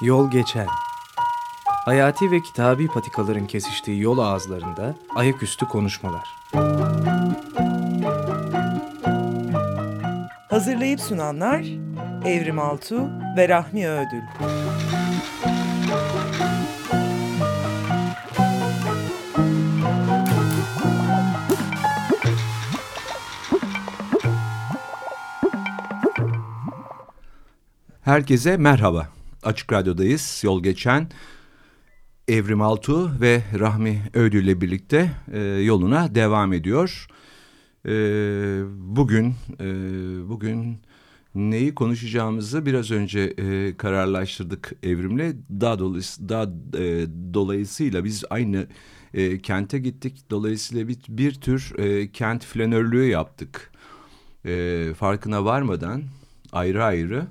Yol geçer. Hayati ve kitabi patikaların kesiştiği yol ağızlarında ayaküstü konuşmalar. Hazırlayıp sunanlar Evrim Altuğ ve Rahmi Ödül. Herkese merhaba. Açık Radyo'dayız. Yol geçen Evrim Altuğ ve Rahmi Ödül ile birlikte yoluna devam ediyor. Bugün neyi konuşacağımızı biraz önce kararlaştırdık Evrim'le. Dolayısıyla biz aynı kente gittik. Dolayısıyla bir tür kent flanörlüğü yaptık. Farkına varmadan ayrı ayrı.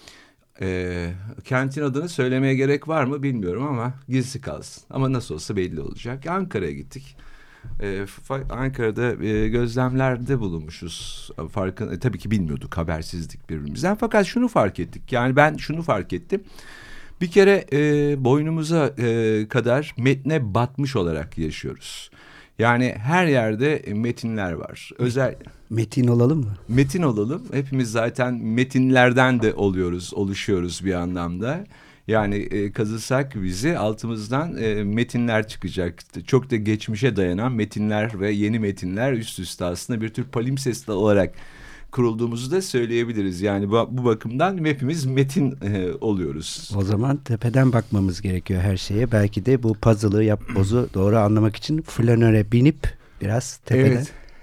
Kentin adını söylemeye gerek var mı bilmiyorum ama gizli kalsın. Ama nasıl olsa belli olacak. Ankara'ya gittik. Ankara'da gözlemlerde bulunmuşuz. Tabii ki bilmiyorduk, habersizlik birbirimizden. Fakat şunu fark ettik. Yani ben şunu fark ettim. Bir kere boynumuza kadar metne batmış olarak yaşıyoruz. Yani her yerde metinler var. Metin olalım mı? Metin olalım. Hepimiz zaten metinlerden de oluşuyoruz bir anlamda. Yani kazısak bizi altımızdan metinler çıkacak. Çok da geçmişe dayanan metinler ve yeni metinler üst üste aslında bir tür palimpsest olarak kurulduğumuzu da söyleyebiliriz. Yani bu bakımdan hepimiz metin oluyoruz. O zaman tepeden bakmamız gerekiyor her şeye. Belki de bu puzzle'ı yapbozu doğru anlamak için flanöre binip biraz tepeden.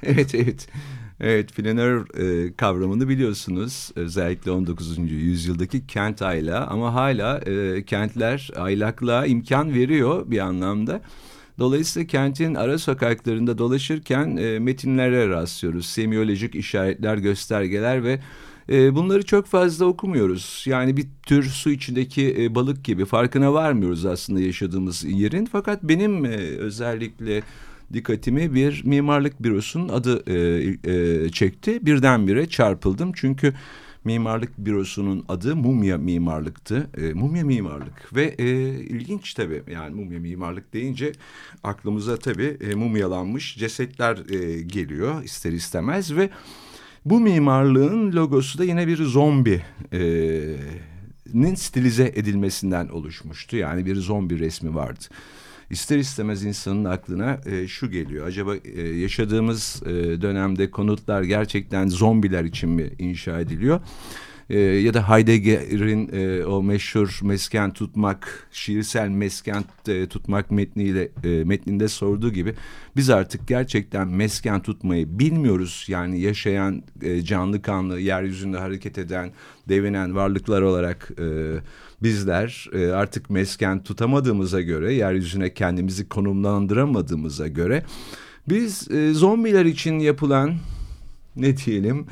Evet, flanör kavramını biliyorsunuz. Özellikle 19. yüzyıldaki kent aylağı ama hala kentler aylaklığa imkan veriyor bir anlamda. Dolayısıyla kentin ara sokaklarında dolaşırken metinlere rastlıyoruz. Semiyolojik işaretler, göstergeler ve bunları çok fazla okumuyoruz. Yani bir tür su içindeki balık gibi farkına varmıyoruz aslında yaşadığımız yerin. Fakat benim özellikle dikkatimi bir mimarlık bürosunun adı çekti. Birdenbire çarpıldım çünkü mimarlık bürosunun adı Mumya Mimarlık'tı. Mumya Mimarlık ve ilginç tabii, yani mumya mimarlık deyince aklımıza tabii mumyalanmış cesetler geliyor ister istemez ve bu mimarlığın logosu da yine bir zombinin stilize edilmesinden oluşmuştu. Yani bir zombi resmi vardı. İster istemez insanın aklına şu geliyor. Acaba yaşadığımız dönemde konutlar gerçekten zombiler için mi inşa ediliyor? Ya da Heidegger'in o meşhur mesken tutmak, şiirsel mesken tutmak metninde sorduğu gibi biz artık gerçekten mesken tutmayı bilmiyoruz. Yani yaşayan, canlı kanlı, yeryüzünde hareket eden, devinen varlıklar olarak bizler artık mesken tutamadığımıza göre, yeryüzüne kendimizi konumlandıramadığımıza göre biz zombiler için yapılan ne diyelim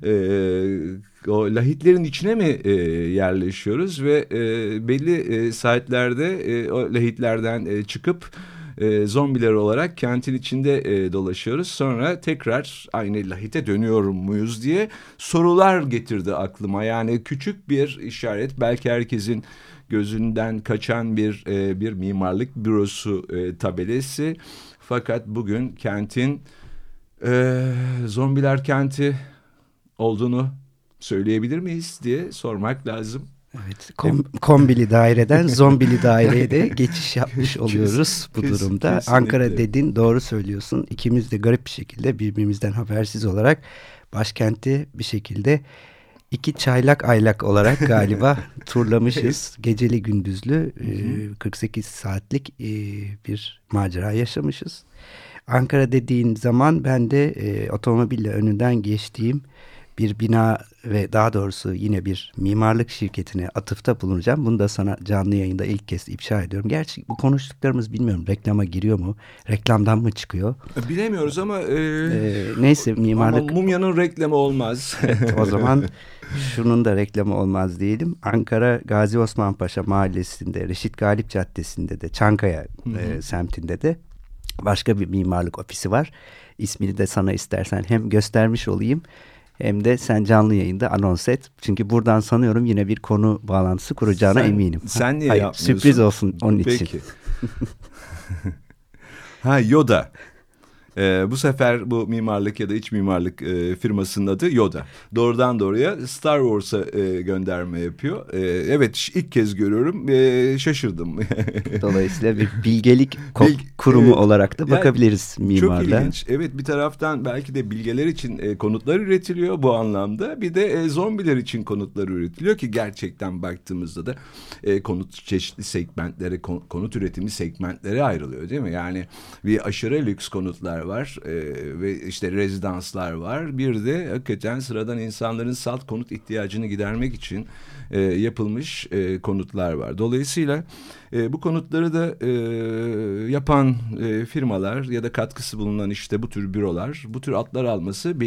o lahitlerin içine mi yerleşiyoruz ve belli saatlerde o lahitlerden çıkıp zombiler olarak kentin içinde dolaşıyoruz. Sonra tekrar aynı lahite dönüyor muyuz diye sorular getirdi aklıma. Yani küçük bir işaret, belki herkesin gözünden kaçan bir mimarlık bürosu tabelası. Fakat bugün kentin zombiler kenti olduğunu söyleyebilir miyiz diye sormak lazım. Evet, kombili daireden zombili daireye de geçiş yapmış oluyoruz bu durumda. Kesinlikle. Ankara dedin, doğru söylüyorsun. İkimiz de garip bir şekilde birbirimizden habersiz olarak başkenti bir şekilde iki çaylak aylak olarak galiba turlamışız. Geceli gündüzlü 48 saatlik bir macera yaşamışız. Ankara dediğin zaman ben de otomobille önünden geçtiğim bir bina ve daha doğrusu yine bir mimarlık şirketine atıfta bulunacağım. Bunu da sana canlı yayında ilk kez ifşa ediyorum. Gerçi bu konuştuklarımız bilmiyorum reklama giriyor mu? Reklamdan mı çıkıyor? Bilemiyoruz ama neyse, mimarlık. Ama mumyanın reklamı olmaz. Evet, o zaman şunun da reklamı olmaz diyelim. Ankara Gazi Osman Paşa Mahallesi'nde, Reşit Galip Caddesi'nde de, Çankaya semtinde de başka bir mimarlık ofisi var. İsmini de sana istersen hem göstermiş olayım hem de sen canlı yayında anons et. Çünkü buradan sanıyorum yine bir konu bağlantısı kuracağına eminim. Sen niye Hayır, yapmıyorsun? sürpriz olsun onun için. Peki. Yoda. Bu sefer bu mimarlık ya da iç mimarlık firmasının adı Yoda. Doğrudan doğruya Star Wars'a gönderme yapıyor. Evet, ilk kez görüyorum. Şaşırdım. Dolayısıyla bir bilgelik kurumu evet, olarak da bakabiliriz yani, mimarda. Çok ilginç. Evet, bir taraftan belki de bilgeler için konutlar üretiliyor bu anlamda. Bir de zombiler için konutlar üretiliyor ki gerçekten baktığımızda da konut çeşitli segmentlere, konut üretimi segmentlere ayrılıyor değil mi? Yani bir aşırı lüks konutlar var ve işte rezidanslar var. Bir de hakikaten sıradan insanların salt konut ihtiyacını gidermek için yapılmış konutlar var. Dolayısıyla bu konutları da yapan firmalar ya da katkısı bulunan işte bu tür bürolar, bu tür atlar alması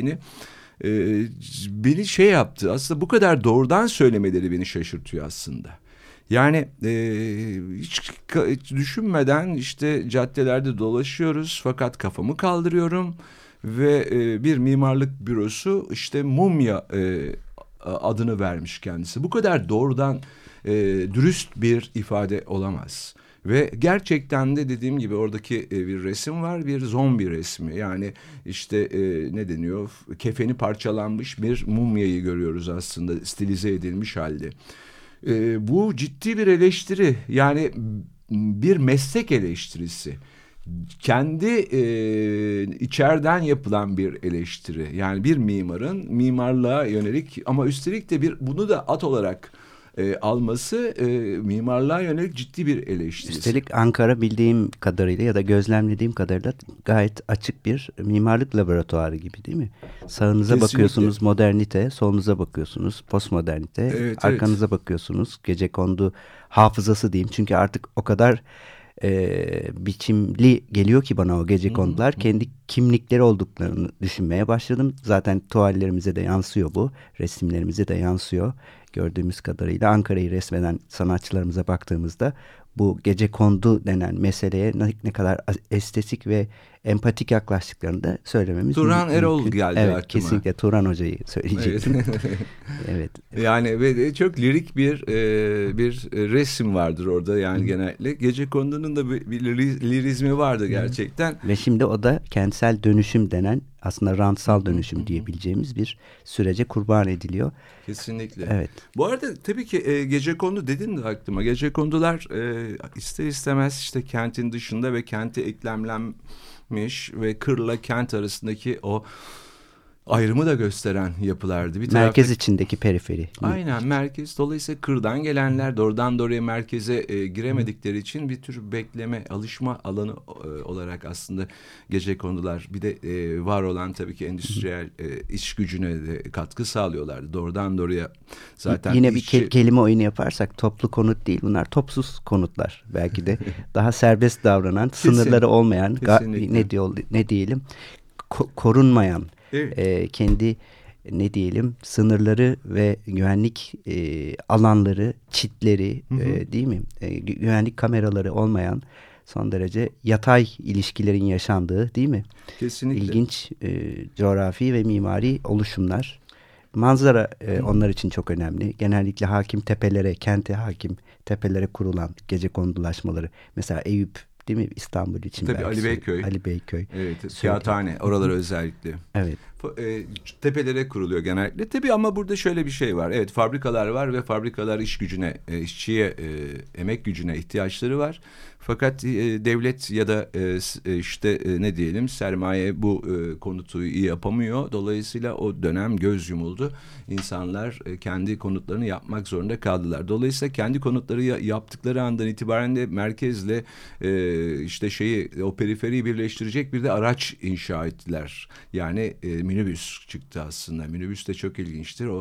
beni şey yaptı. Aslında bu kadar doğrudan söylemeleri beni şaşırtıyor aslında. Yani hiç düşünmeden işte caddelerde dolaşıyoruz fakat kafamı kaldırıyorum ve bir mimarlık bürosu işte mumya adını vermiş kendisi. Bu kadar doğrudan dürüst bir ifade olamaz. Ve gerçekten de dediğim gibi oradaki bir resim var, bir zombi resmi. Yani işte ne deniyor, kefeni parçalanmış bir mumyayı görüyoruz aslında stilize edilmiş halde. Bu ciddi bir eleştiri, yani bir meslek eleştirisi. Kendi içeriden yapılan bir eleştiri. Yani bir mimarın mimarlığa yönelik ama üstelik de bunu da at olarak alması mimarlığa yönelik ciddi bir eleştiri. Üstelik Ankara bildiğim kadarıyla ya da gözlemlediğim kadarıyla gayet açık bir mimarlık laboratuvarı gibi değil mi? Sağınıza Kesinlikle bakıyorsunuz modernite, solunuza bakıyorsunuz postmodernite, evet, arkanıza bakıyorsunuz gecekondu hafızası diyeyim. Çünkü artık o kadar biçimli geliyor ki bana o gecekondular. Kendi kimlikleri olduklarını düşünmeye başladım. Zaten tuvallerimize de yansıyor bu, resimlerimize de yansıyor. Gördüğümüz kadarıyla Ankara'yı resmeden sanatçılarımıza baktığımızda bu gecekondu denen meseleye ne kadar estetik ve empatik yaklaştıklarını da söylememiz Turan mümkün. Erol geldi evet, aklıma. Kesinlikle Turan Hoca'yı söyleyecektim. Evet. Evet. Yani çok lirik bir resim vardır orada yani genellikle. Gecekondunun da bir lirizmi vardı gerçekten. Ve şimdi o da kentsel dönüşüm denen aslında rantsal dönüşüm diyebileceğimiz bir sürece kurban ediliyor. Kesinlikle. Evet. Bu arada tabii ki gecekondu dedin de aklıma. Gecekondular ister istemez işte kentin dışında ve kenti eklemlenmiş ve kırla kent arasındaki o ayrımı da gösteren yapılardı. Merkez içindeki periferi. Aynen, merkez. Dolayısıyla kırdan gelenler doğrudan doğruya merkeze giremedikleri için bir tür bekleme, alışma alanı olarak aslında gecekondular. Bir de var olan tabii ki endüstriyel iş gücüne de katkı sağlıyorlardı. Doğrudan doğruya zaten yine bir kelime oyunu yaparsak toplu konut değil, bunlar topsuz konutlar. Belki de daha serbest davranan, sınırları olmayan, ne diyelim, korunmayan. Evet. Kendi sınırları ve güvenlik alanları, çitleri değil mi? Güvenlik kameraları olmayan son derece yatay ilişkilerin yaşandığı değil mi? Kesinlikle. İlginç coğrafi ve mimari oluşumlar. Manzara onlar için çok önemli. Genellikle hakim tepelere, kente hakim tepelere kurulan gecekondulaşmaları. Mesela Eyüp değil mi? İstanbul için. Tabii Ali Beyköy. Evet, Kağıthane. Oraları özellikle. Evet. Tepelere kuruluyor genellikle. Tabii ama burada şöyle bir şey var. Evet, fabrikalar var ve fabrikalar iş gücüne, işçiye, emek gücüne ihtiyaçları var. Fakat devlet ya da işte ne diyelim sermaye bu konutu iyi yapamıyor. Dolayısıyla o dönem göz yumuldu. İnsanlar kendi konutlarını yapmak zorunda kaldılar. Dolayısıyla kendi konutları yaptıkları andan itibaren de merkezle işte o periferiyi birleştirecek bir de araç inşa ettiler. Yani minibüs çıktı aslında. Minibüs de çok ilginçtir. O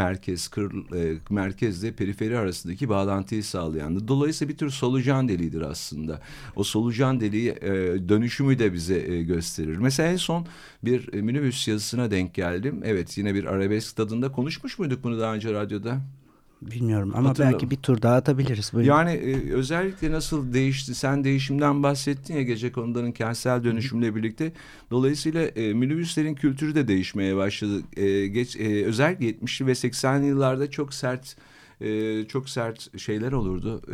merkezle periferi arasındaki bağlantıyı sağlayandı. Dolayısıyla bir tür solucan deliğidir aslında. O solucan deliği dönüşümü de bize gösterir. Mesela en son bir minibüs yazısına denk geldim. Evet, yine bir arabesk tadında konuşmuş muyduk bunu daha önce radyoda? Bilmiyorum ama belki bir tur daha atabiliriz. Buyurun. Yani özellikle nasıl değişti? Sen değişimden bahsettin ya, gecekonduların kentsel dönüşümle birlikte. Dolayısıyla minibüslerin kültürü de değişmeye başladı. Özellikle 70'li ve 80'li yıllarda çok sert şeyler olurdu.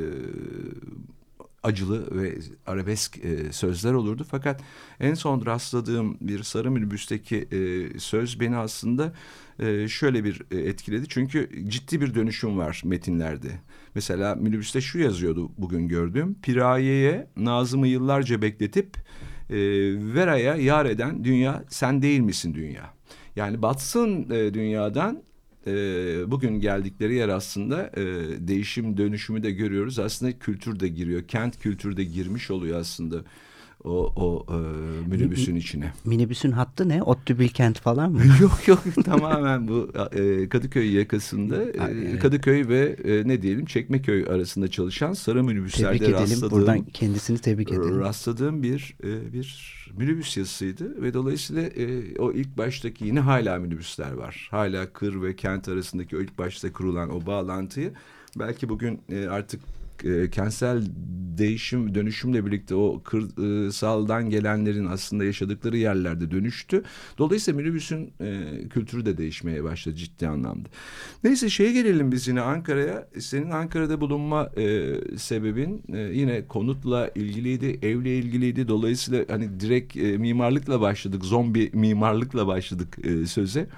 Acılı ve arabesk sözler olurdu. Fakat en son rastladığım bir sarı minibüsteki söz beni aslında şöyle bir etkiledi. Çünkü ciddi bir dönüşüm var metinlerde. Mesela minibüste şu yazıyordu bugün gördüğüm: Piraye'ye Nazım'ı yıllarca bekletip Vera'ya yar eden dünya sen değil misin dünya? Yani batsın dünyadan bugün geldikleri yer aslında değişim dönüşümü de görüyoruz. Aslında kültür de giriyor. Kent kültürü de girmiş oluyor aslında o minibüsün içine. Minibüsün hattı ne? ODTÜ Bilkent falan mı? Yok tamamen bu Kadıköy yakasında Kadıköy ve ne diyelim Çekmeköy arasında çalışan sarı minibüslerde rastladığım. Buradan kendisini tebrik edelim. Rastladığım bir minibüs yazısıydı ve dolayısıyla o ilk baştaki yine hala minibüsler var. Hala kır ve kent arasındaki o ilk başta kurulan o bağlantıyı belki bugün artık kentsel dönüşümle birlikte o kırsaldan gelenlerin aslında yaşadıkları yerlerde dönüştü. Dolayısıyla minibüsün kültürü de değişmeye başladı ciddi anlamda. Neyse şeye gelelim biz yine Ankara'ya. Senin Ankara'da bulunma sebebin yine konutla ilgiliydi, evle ilgiliydi. Dolayısıyla hani direkt mimarlıkla başladık, zombi mimarlıkla başladık söze.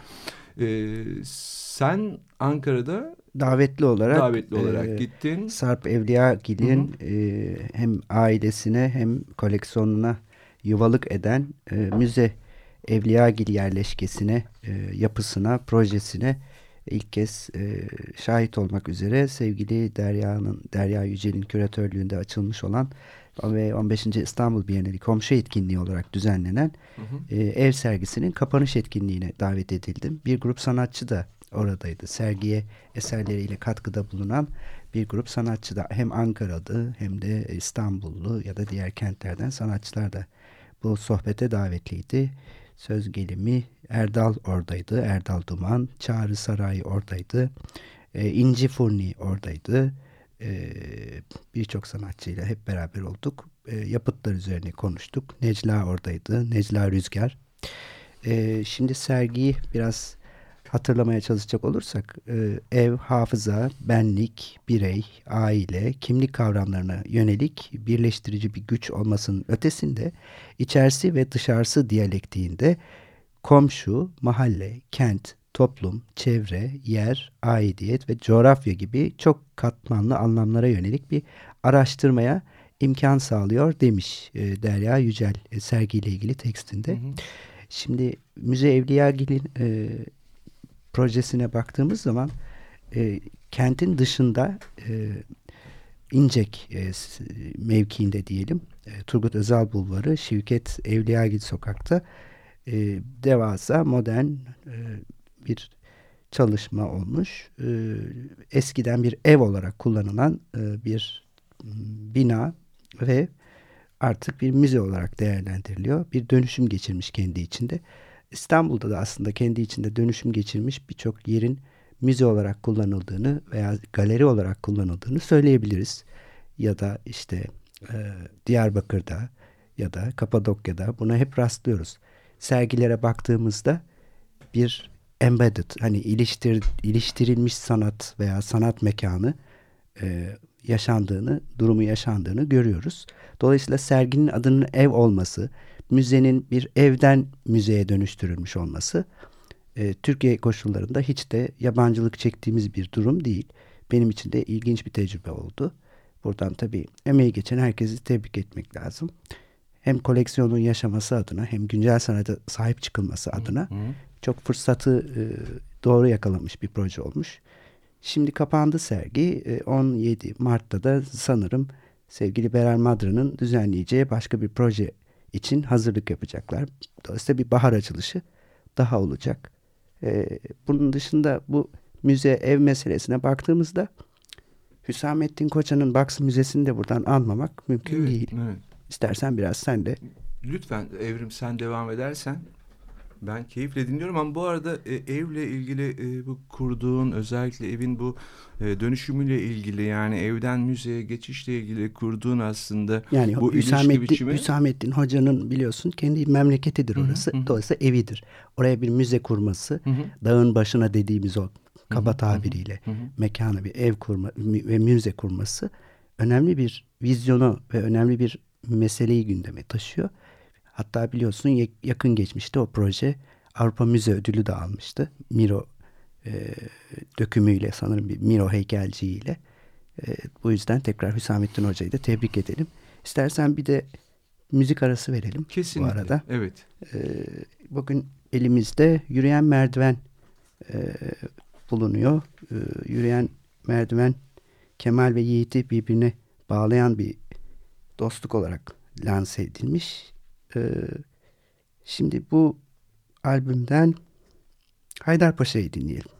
Sen Ankara'da davetli olarak gittin. Sarp Evliyagil'in hem ailesine hem koleksiyonuna yuvalık eden müze Evliyagil yerleşkesine, yapısına, projesine ilk kez şahit olmak üzere sevgili Derya Yücel'in küratörlüğünde açılmış olan ve 15. İstanbul Bienali komşu etkinliği olarak düzenlenen ev sergisinin kapanış etkinliğine davet edildim. Bir grup sanatçı da oradaydı. Sergiye eserleriyle katkıda bulunan bir grup sanatçı da hem Ankara'da hem de İstanbullu ya da diğer kentlerden sanatçılar da bu sohbete davetliydi. Söz gelimi Erdal oradaydı. Erdal Duman, Çağrı Saray oradaydı. İnci Furni oradaydı. Birçok sanatçıyla hep beraber olduk. Yapıtlar üzerine konuştuk. Necla oradaydı. Necla Rüzgar. Şimdi sergiyi biraz hatırlamaya çalışacak olursak ev, hafıza, benlik, birey, aile, kimlik kavramlarına yönelik birleştirici bir güç olmasının ötesinde içerisi ve dışarısı diyalektiğinde komşu, mahalle, kent, toplum, çevre, yer, aidiyet ve coğrafya gibi çok katmanlı anlamlara yönelik bir araştırmaya imkan sağlıyor demiş Derya Yücel sergiyle ilgili tekstinde. Şimdi Müze Evliyagil'in projesine baktığımız zaman kentin dışında İncek mevkiinde diyelim Turgut Özal Bulvarı, Şevket Evliyagil Sokak'ta devasa modern bir çalışma olmuş. Eskiden bir ev olarak kullanılan bir bina ve artık bir müze olarak değerlendiriliyor. Bir dönüşüm geçirmiş kendi içinde. İstanbul'da da aslında kendi içinde dönüşüm geçirmiş birçok yerin müze olarak kullanıldığını veya galeri olarak kullanıldığını söyleyebiliriz. Ya da işte Diyarbakır'da ya da Kapadokya'da buna hep rastlıyoruz. Sergilere baktığımızda bir embedded, hani iliştirilmiş sanat veya sanat mekanı durumu yaşandığını görüyoruz. Dolayısıyla serginin adının ev olması, müzenin bir evden müzeye dönüştürülmüş olması Türkiye koşullarında hiç de yabancılık çektiğimiz bir durum değil. Benim için de ilginç bir tecrübe oldu. Buradan tabii emeği geçen herkesi tebrik etmek lazım. Hem koleksiyonun yaşaması adına hem güncel sanata sahip çıkılması adına çok fırsatı doğru yakalamış bir proje olmuş. Şimdi kapandı sergi. 17 Mart'ta da sanırım sevgili Beral Madra'nın düzenleyeceği başka bir proje için hazırlık yapacaklar. Dolayısıyla bir bahar açılışı daha olacak. Bunun dışında bu müze ev meselesine baktığımızda Hüsamettin Koçan'ın Baksı Müzesi'ni de buradan anmamak mümkün değil. Evet. İstersen biraz sen de. Lütfen Evrim, sen devam edersen. Ben keyifle dinliyorum ama bu arada evle ilgili bu kurduğun, özellikle evin bu dönüşümüyle ilgili, yani evden müzeye geçişle ilgili kurduğun aslında yani bu ilişki biçimi. Hüsamettin Hoca'nın biliyorsun kendi memleketidir orası. Dolayısıyla evidir. Oraya bir müze kurması, dağın başına dediğimiz o kaba tabiriyle mekana bir ev kurma ve müze kurması önemli bir vizyonu ve önemli bir meseleyi gündeme taşıyor. Hatta biliyorsun yakın geçmişte o proje Avrupa Müze Ödülü de almıştı. Miro dökümüyle, sanırım bir Miro heykelciğiyle. Bu yüzden tekrar Hüsamettin Hoca'yı da tebrik edelim. İstersen bir de müzik arası verelim. Kesinlikle. Bu arada. Evet. Bugün elimizde Yürüyen Merdiven bulunuyor. Yürüyen Merdiven, Kemal ve Yiğit'i birbirine bağlayan bir dostluk olarak lanse edilmiş. Şimdi bu albümden Haydarpaşa'yı dinleyelim.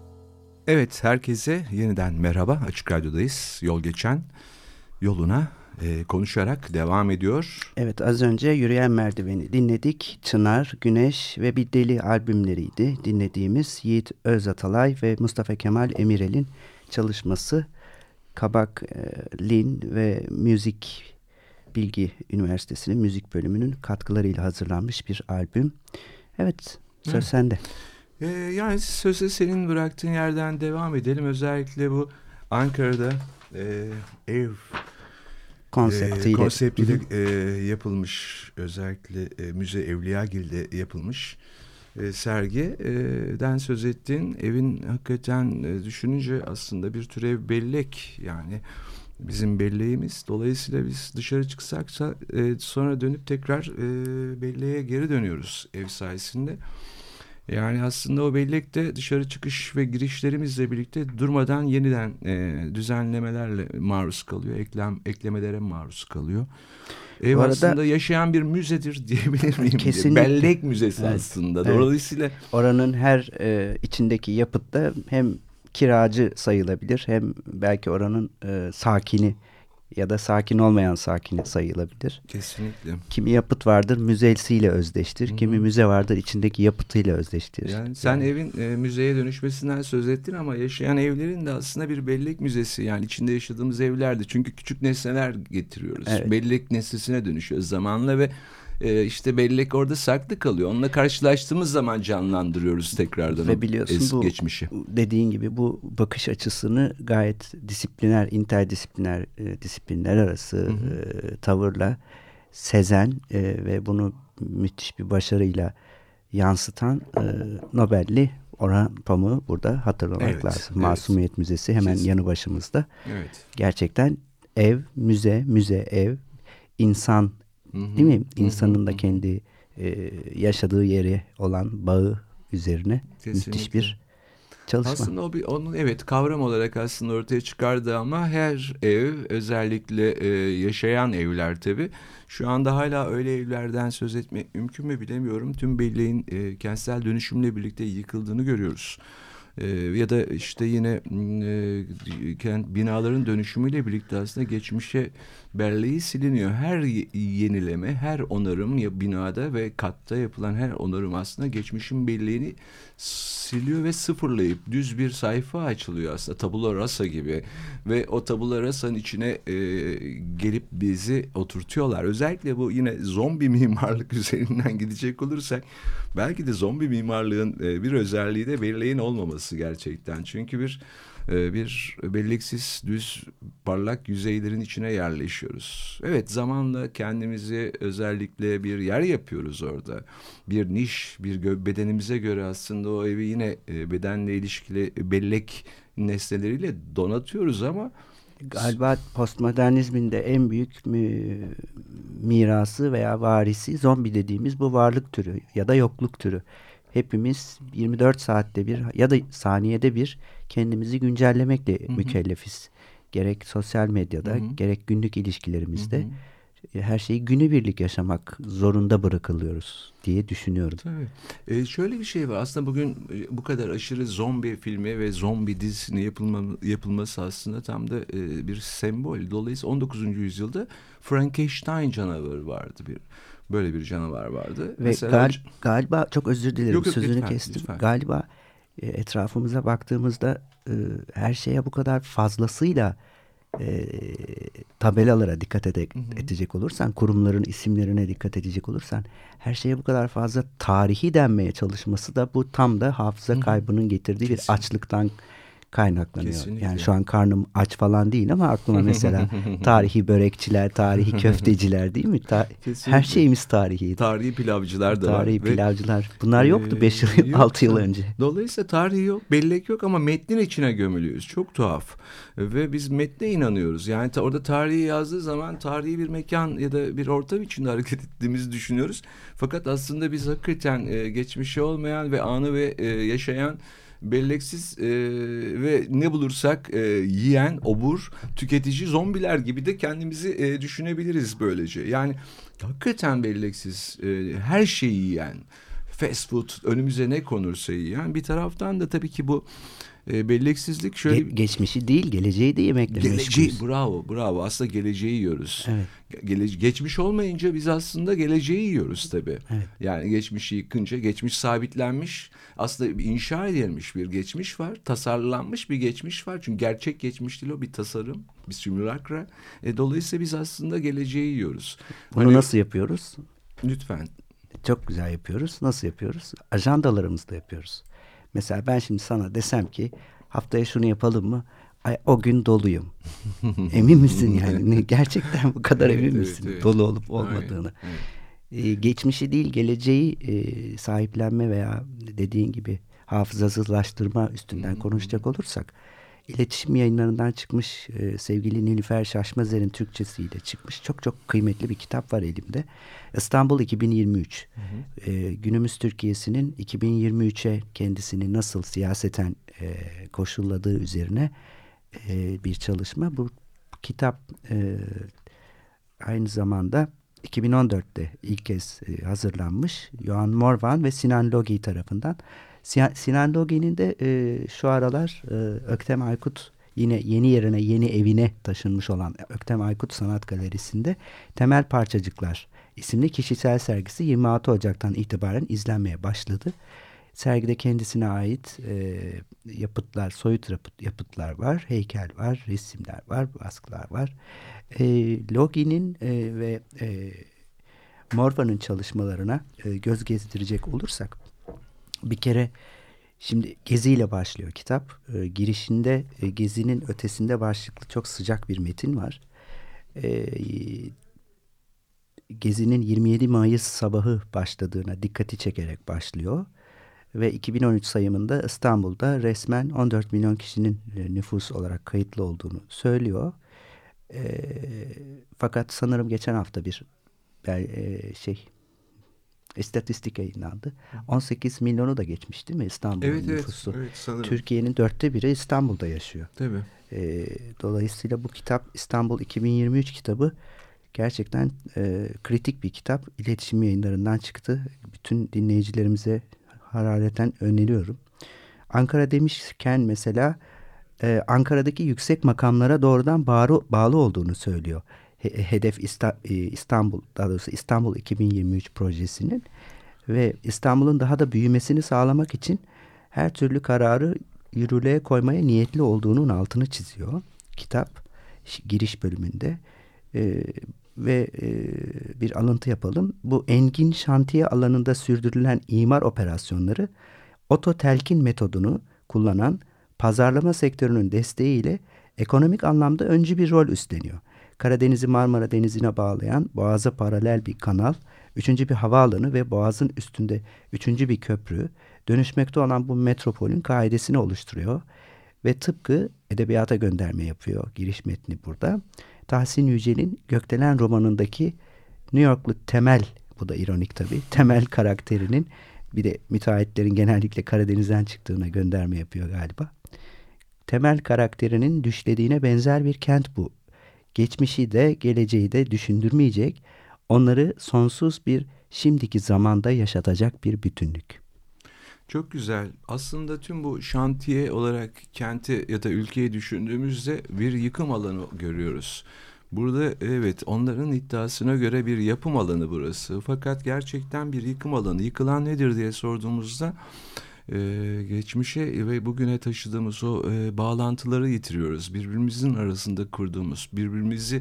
Evet, herkese yeniden merhaba. Açık Radyo'dayız. Yol geçen yoluna konuşarak devam ediyor. Evet, az önce Yürüyen Merdiveni dinledik. Çınar, Güneş ve Bir Deli albümleriydi dinlediğimiz. Yiğit Özatalay ve Mustafa Kemal Emirel'in çalışması. Kabak Lin ve Müzik Bilgi Üniversitesi'nin müzik bölümünün katkılarıyla hazırlanmış bir albüm. Evet, söz sende. Yani sözü senin bıraktığın yerden devam edelim. Özellikle bu Ankara'da ev konseptiyle yapılmış, özellikle Müze Evliyagil'de yapılmış sergiden söz ettin. Evin hakikaten düşününce aslında bir tür ev bellek, yani bizim belleğimiz. Dolayısıyla biz dışarı çıksaksa sonra dönüp tekrar belleğe geri dönüyoruz ev sayesinde. Yani aslında o bellekte dışarı çıkış ve girişlerimizle birlikte durmadan yeniden düzenlemelerle maruz kalıyor. Eklemelere maruz kalıyor. Ev aslında yaşayan bir müzedir diyebilir miyim? Kesinlikle. Bellek müzesi aslında. Evet. Dolayısıyla oranın her içindeki yapıtta hem kiracı sayılabilir, hem belki oranın sakini ya da sakin olmayan sakini sayılabilir. Kesinlikle. Kimi yapıt vardır müzesiyle özdeştir. Kimi müze vardır içindeki yapıtıyla özdeştir. Yani sen evin müzeye dönüşmesinden söz ettin ama yaşayan evlerin de aslında bir bellek müzesi. Yani içinde yaşadığımız evlerde. Çünkü küçük nesneler getiriyoruz. Evet. Bellek nesnesine dönüşüyoruz zamanla ve işte bellek orada saklı kalıyor. Onunla karşılaştığımız zaman canlandırıyoruz tekrardan. Ve biliyorsun bu geçmişi. Dediğin gibi bu bakış açısını gayet disipliner, interdisipliner, disiplinler arası tavırla sezen ve bunu müthiş bir başarıyla yansıtan Nobel'li Orhan Pamuk'u burada hatırlamak lazım. Masumiyet Müzesi hemen yanı başımızda. Evet. Gerçekten ev, müze, ev, insan, değil mi? İnsanın da kendi yaşadığı yeri olan bağı üzerine müthiş bir çalışma. Aslında onun kavram olarak aslında ortaya çıkardı ama her ev, özellikle yaşayan evler tabii. Şu anda hala öyle evlerden söz etmek mümkün mü bilemiyorum. Tüm belleğin kentsel dönüşümle birlikte yıkıldığını görüyoruz. Ya da işte yine binaların dönüşümüyle birlikte aslında geçmişe belleği siliniyor. Her yenileme, her onarım ya binada ve katta yapılan her onarım aslında geçmişin belleğini siliyor ve sıfırlayıp düz bir sayfa açılıyor aslında, tabula rasa gibi. Ve o tabula rasa'nın içine gelip bizi oturtuyorlar. Özellikle bu yine zombi mimarlık üzerinden gidecek olursak belki de zombi mimarlığın bir özelliği de belleğin olmaması gerçekten. Çünkü bir belleksiz düz parlak yüzeylerin içine yerleşiyoruz. Evet, zamanla kendimizi özellikle bir yer yapıyoruz orada. Bir niş, bedenimize göre aslında o evi yine bedenle ilişkili bellek nesneleriyle donatıyoruz ama galiba postmodernizmin de en büyük mirası veya varisi zombi dediğimiz bu varlık türü ya da yokluk türü. Hepimiz 24 saatte bir ya da saniyede bir kendimizi güncellemekle mükellefiz. Gerek sosyal medyada, gerek günlük ilişkilerimizde her şeyi günübirlik yaşamak zorunda bırakılıyoruz diye düşünüyorum. Tabii. Şöyle bir şey var. Aslında bugün bu kadar aşırı zombi filmi ve zombi dizisinin yapılması aslında tam da bir sembol. Dolayısıyla 19. yüzyılda Frankenstein canavarı vardı. Böyle bir canavar vardı. Ve galiba çok özür dilerim, sözünü kestim. Lütfen. Galiba etrafımıza baktığımızda her şeye bu kadar fazlasıyla tabelalara dikkat edecek olursan, kurumların isimlerine dikkat edecek olursan, her şeye bu kadar fazla tarihi denmeye çalışması da bu tam da hafıza kaybının getirdiği bir açlıktan kaynaklanıyor. Kesinlikle. Yani şu an karnım aç falan değil ama aklıma mesela tarihi börekçiler, tarihi köfteciler, değil mi? Her şeyimiz tarihi. Tarihi pilavcılar da var. Tarihi pilavcılar. Bunlar yoktu 5 yıl, 6 yıl önce. Dolayısıyla tarihi yok, bellek yok ama metnin içine gömülüyoruz. Çok tuhaf. Ve biz metne inanıyoruz. Yani orada tarihi yazdığı zaman tarihi bir mekan ya da bir ortam içinde hareket ettiğimizi düşünüyoruz. Fakat aslında biz hakikaten geçmişi olmayan ve anı ve yaşayan, belleksiz ve ne bulursak yiyen, obur, tüketici zombiler gibi de kendimizi düşünebiliriz böylece. Yani hakikaten belleksiz, her şeyi yiyen, fast food, önümüze ne konursa yiyen. Bir taraftan da tabii ki bu belleksizlik şöyle... Geçmişi değil, geleceği de yemekle meşgulüz. Bravo. Aslında geleceği yiyoruz. Evet. Geçmiş olmayınca biz aslında geleceği yiyoruz tabii. Evet. Yani geçmişi yıkınca, geçmiş sabitlenmiş, aslında inşa edilmiş bir geçmiş var. Tasarlanmış bir geçmiş var. Çünkü gerçek geçmiş değil, o bir tasarım, bir simülakra. Dolayısıyla biz aslında geleceği yiyoruz. Bunu nasıl yapıyoruz? Lütfen. Çok güzel yapıyoruz. Nasıl yapıyoruz? Ajandalarımızda yapıyoruz. Mesela ben şimdi sana desem ki haftaya şunu yapalım mı? Ay, o gün doluyum. Emin misin yani? Gerçekten bu kadar emin misin? Evet. Dolu olup olmadığını. Evet. Geçmişi değil, geleceği sahiplenme veya dediğin gibi hafızasızlaştırma üstünden konuşacak olursak, İletişim Yayınlarından çıkmış sevgili Nilüfer Şaşmazer'in Türkçesiyle çıkmış çok çok kıymetli bir kitap var elimde. İstanbul 2023. Günümüz Türkiye'sinin 2023'e kendisini nasıl siyaseten koşulladığı üzerine bir çalışma. Bu kitap aynı zamanda 2014'te ilk kez hazırlanmış. Johan Morvan ve Sinan Logi tarafından. Sinan Logi'nin de şu aralar Öktem Aykut, yine yeni yerine, yeni evine taşınmış olan Öktem Aykut Sanat Galerisi'nde Temel Parçacıklar isimli kişisel sergisi 26 Ocak'tan itibaren izlenmeye başladı. Sergide kendisine ait yapıtlar, soyut yapıtlar var, heykel var, resimler var, baskılar var. Logi'nin ve Morvan'ın çalışmalarına göz gezdirecek olursak, bir kere şimdi geziyle başlıyor kitap. Girişinde gezinin ötesinde başlıklı çok sıcak bir metin var. Gezinin 27 Mayıs sabahı başladığına dikkati çekerek başlıyor. Ve 2013 sayımında İstanbul'da resmen 14 milyon kişinin nüfus olarak kayıtlı olduğunu söylüyor. Fakat sanırım geçen hafta bir istatistik yayınlandı. 18 milyonu da geçmiş değil mi İstanbul'un nüfusu? Evet, Türkiye'nin 1/4'ü İstanbul'da yaşıyor. Tabii. Dolayısıyla bu kitap, İstanbul 2023 kitabı, gerçekten kritik bir kitap. İletişim Yayınlarından çıktı. Bütün dinleyicilerimize harareten öneriyorum. Ankara demişken mesela Ankara'daki yüksek makamlara doğrudan bağlı olduğunu söylüyor. Hedef İstanbul, daha doğrusu İstanbul 2023 projesinin ve İstanbul'un daha da büyümesini sağlamak için her türlü kararı yürürlüğe koymaya niyetli olduğunun altını çiziyor kitap giriş bölümünde. Ve bir alıntı yapalım. Bu engin şantiye alanında sürdürülen imar operasyonları ototelkin metodunu kullanan pazarlama sektörünün desteğiyle ekonomik anlamda öncü bir rol üstleniyor. Karadeniz'i Marmara Denizi'ne bağlayan Boğaz'a paralel bir kanal, 3. bir havaalanı ve Boğaz'ın üstünde 3. bir köprü, dönüşmekte olan bu metropolün kaidesini oluşturuyor. Ve tıpkı edebiyata gönderme yapıyor giriş metni burada. Tahsin Yücel'in Gökdelen romanındaki New Yorklu Temel, bu da ironik tabii, Temel karakterinin, bir de müteahhitlerin genellikle Karadeniz'den çıktığına gönderme yapıyor galiba. Temel karakterinin düşlediğine benzer bir kent bu. Geçmişi de geleceği de düşündürmeyecek, onları sonsuz bir şimdiki zamanda yaşatacak bir bütünlük. Çok güzel. Aslında tüm bu şantiye olarak kenti ya da ülkeyi düşündüğümüzde bir yıkım alanı görüyoruz. Burada evet, onların iddiasına göre bir yapım alanı burası. Fakat gerçekten bir yıkım alanı. Yıkılan nedir diye sorduğumuzda geçmişe ve bugüne taşıdığımız o bağlantıları yitiriyoruz. Birbirimizin arasında kurduğumuz, birbirimizi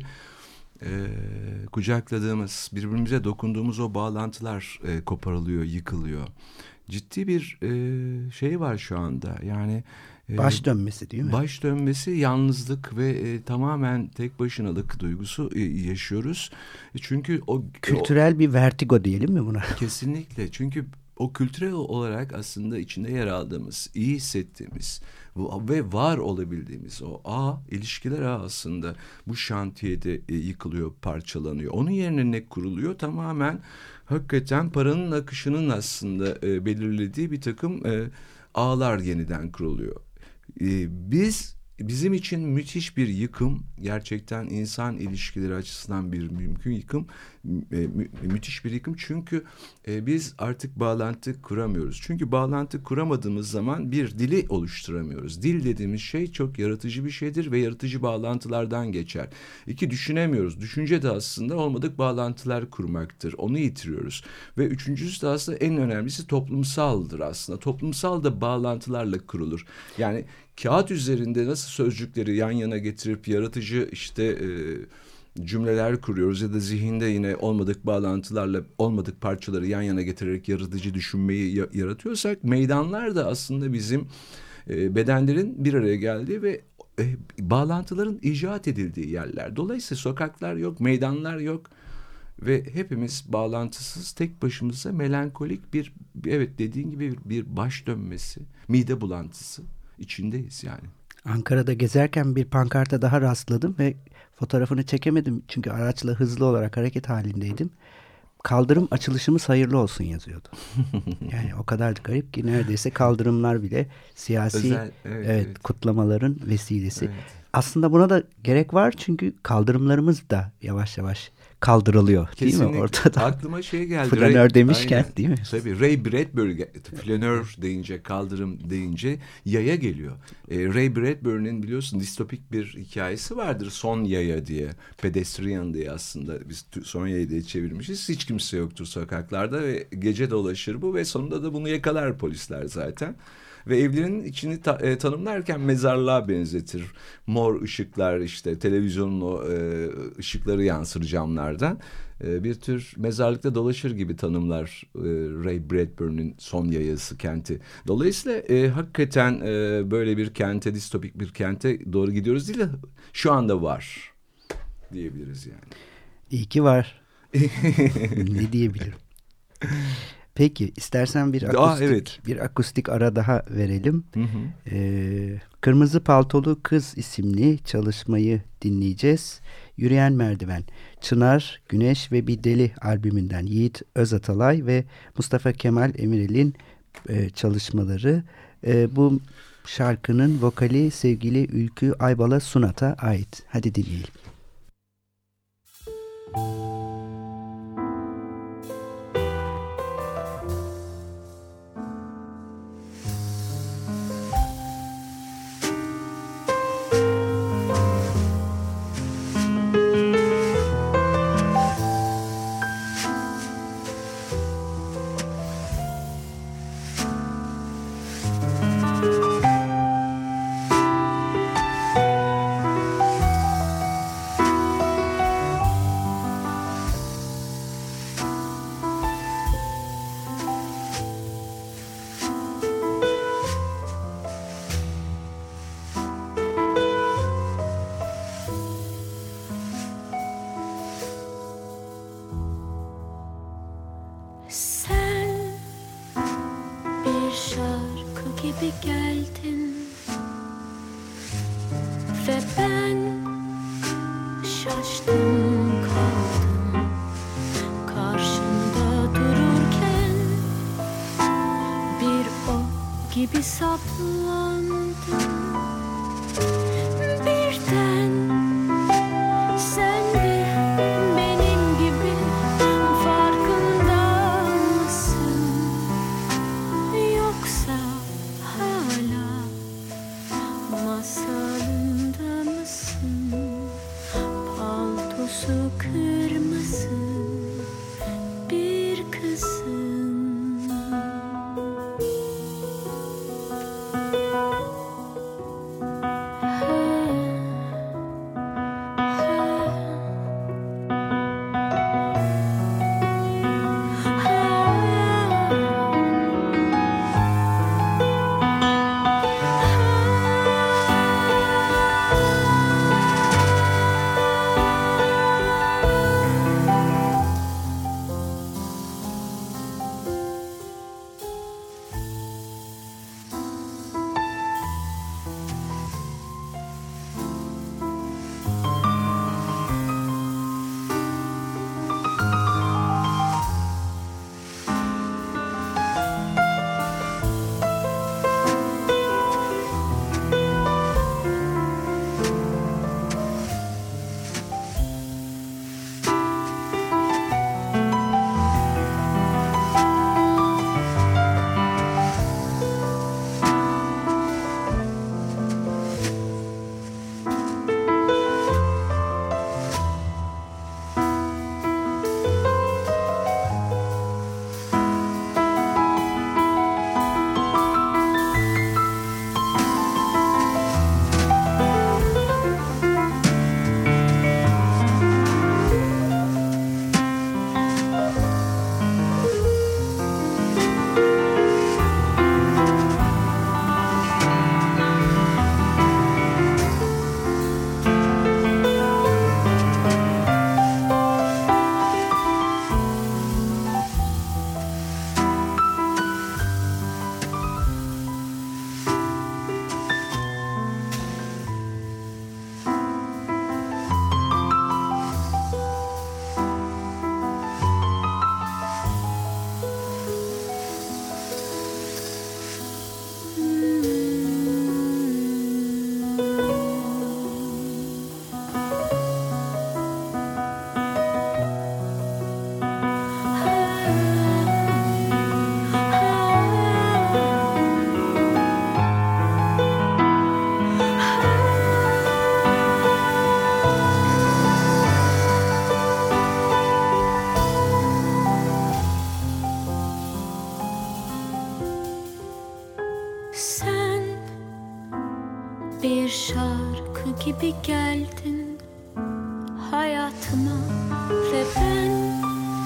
kucakladığımız, birbirimize dokunduğumuz o bağlantılar koparılıyor, yıkılıyor. Ciddi bir şey var şu anda. Yani baş dönmesi değil mi? Baş dönmesi, yalnızlık ve tamamen tek başınalık duygusu yaşıyoruz. Çünkü o kültürel bir vertigo diyelim mi buna? Kesinlikle. Çünkü o kültürel olarak aslında içinde yer aldığımız, iyi hissettiğimiz ve var olabildiğimiz o ilişkiler aslında bu şantiyede yıkılıyor, parçalanıyor. Onun yerine ne kuruluyor? Tamamen hakikaten paranın akışının aslında belirlediği bir takım ağlar yeniden kuruluyor. Biz bizim için müthiş bir yıkım, gerçekten insan ilişkileri açısından bir mümkün yıkım, müthiş bir yıkım. Çünkü biz artık bağlantı kuramıyoruz. Çünkü bağlantı kuramadığımız zaman bir dili oluşturamıyoruz. Dil dediğimiz şey çok yaratıcı bir şeydir ve yaratıcı bağlantılardan geçer. İki, düşünemiyoruz. Düşünce de aslında olmadık bağlantılar kurmaktır. Onu yitiriyoruz. Ve üçüncüsü de aslında en önemlisi toplumsaldır aslında. Toplumsal da bağlantılarla kurulur. Yani kağıt üzerinde nasıl sözcükleri yan yana getirip yaratıcı cümleler kuruyoruz ya da zihinde yine olmadık bağlantılarla olmadık parçaları yan yana getirerek yaratıcı düşünmeyi yaratıyorsak, meydanlar da aslında bizim bedenlerin bir araya geldiği ve bağlantıların icat edildiği yerler. Dolayısıyla sokaklar yok, meydanlar yok ve hepimiz bağlantısız, tek başımıza melankolik bir, evet dediğin gibi bir baş dönmesi, mide bulantısı içindeyiz yani. Ankara'da gezerken bir pankarta daha rastladım ve fotoğrafını çekemedim çünkü araçla hızlı olarak hareket halindeydim. Kaldırım açılışımız hayırlı olsun yazıyordu. Yani o kadar garip ki neredeyse kaldırımlar bile siyasi özel, evet. kutlamaların vesilesi. Evet. Aslında buna da gerek var çünkü kaldırımlarımız da yavaş yavaş kaldırılıyor. Kesinlikle. Değil mi ortada? Aklıma şey geldi. Flanör demişken aynen, değil mi? Tabii Ray Bradbury, flanör deyince, kaldırım deyince yaya geliyor. Ray Bradbury'nin biliyorsun distopik bir hikayesi vardır. Son Yaya diye, pedestrian diye aslında biz son yaya diye çevirmişiz. Hiç kimse yoktur sokaklarda ve gece dolaşır bu ve sonunda da bunu yakalar polisler zaten. Ve evlerin içini tanımlarken mezarlığa benzetir. Mor ışıklar, işte televizyonun o ışıkları yansır camlardan. Bir tür mezarlıkta dolaşır gibi tanımlar Ray Bradbury'nin Son Yayası kenti. Dolayısıyla hakikaten böyle bir kente, distopik bir kente doğru gidiyoruz değil de şu anda var diyebiliriz yani. İyi ki var. Ne diyebilirim? Peki istersen bir akustik ara daha verelim. Hı hı. Kırmızı Paltolu Kız isimli çalışmayı dinleyeceğiz. Yürüyen Merdiven, Çınar, Güneş ve Bir Deli albümünden Yiğit Özatalay ve Mustafa Kemal Emirel'in çalışmaları. Bu şarkının vokali sevgili Ülkü Aybala Sunat'a ait. Hadi dinleyelim. gibi geldin ve ben şaştım kaldım karşında dururken bir ok gibi saplandım birden sen de benim gibi farkında mısın yoksa hala masalında mısın paltosu kırmızı bir kızın Bir şarkı gibi geldin hayatıma ve ben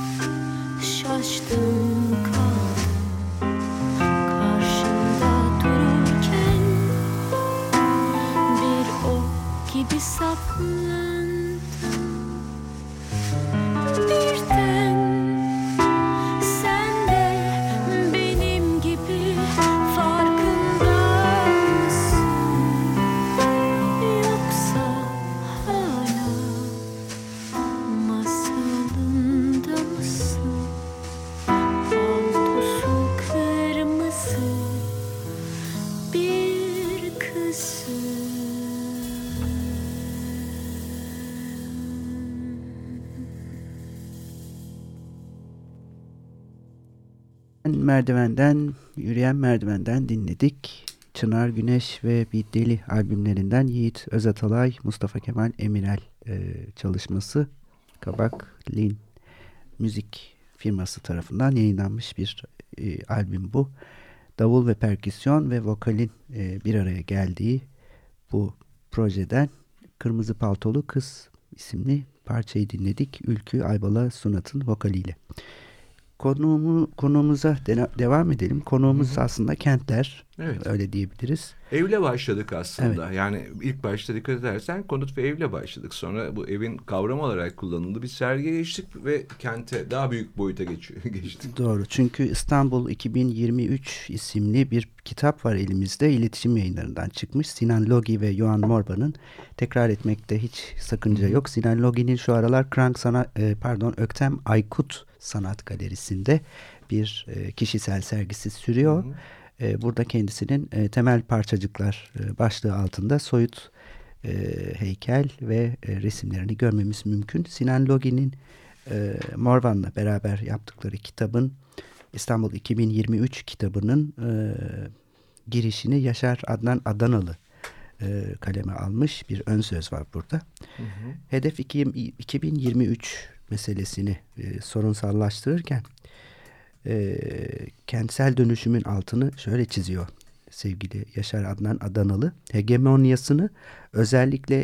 şaştım kaldım karşında dururken, bir ok gibi saplandım birden. Sen de benim gibi farkında mısın? Yoksa hala masalında mısın? Paltosu kırmızı bir kızım. Merdivenden, Yürüyen Merdivenden dinledik. Çınar Güneş ve Bir Deli albümlerinden Yiğit Özatalay, Mustafa Kemal Emirel çalışması. Kabak Lin müzik firması tarafından yayınlanmış bir albüm bu. Davul ve perküsyon ve vokalin bir araya geldiği bu projeden Kırmızı Paltolu Kız isimli parçayı dinledik. Ülkü Aybala Sunat'ın vokaliyle. Konuğumuza devam edelim. Konuğumuz aslında kentler. Evet. Öyle diyebiliriz. Evle başladık aslında. Evet. Yani ilk başta dikkat edersen konut ve evle başladık. Sonra bu evin kavram olarak kullanıldığı bir sergiye geçtik ve kente daha büyük boyuta geçtik. Doğru. Çünkü İstanbul 2023 isimli bir kitap var elimizde. İletişim Yayınlarından çıkmış. Sinan Logi ve Johan Morba'nın, tekrar etmekte hiç sakınca yok. Sinan Logi'nin şu aralar Öktem Aykut Sanat Galerisi'nde bir kişisel sergisi sürüyor. Burada kendisinin temel parçacıklar başlığı altında soyut heykel ve resimlerini görmemiz mümkün. Sinan Logi'nin Morvan'la beraber yaptıkları kitabın, İstanbul 2023 kitabının girişini Yaşar Adnan Adanalı kaleme almış bir ön söz var burada. Hedef 2023 meselesini sorunsallaştırırken kentsel dönüşümün altını şöyle çiziyor sevgili Yaşar Adnan Adanalı. Hegemonyasını özellikle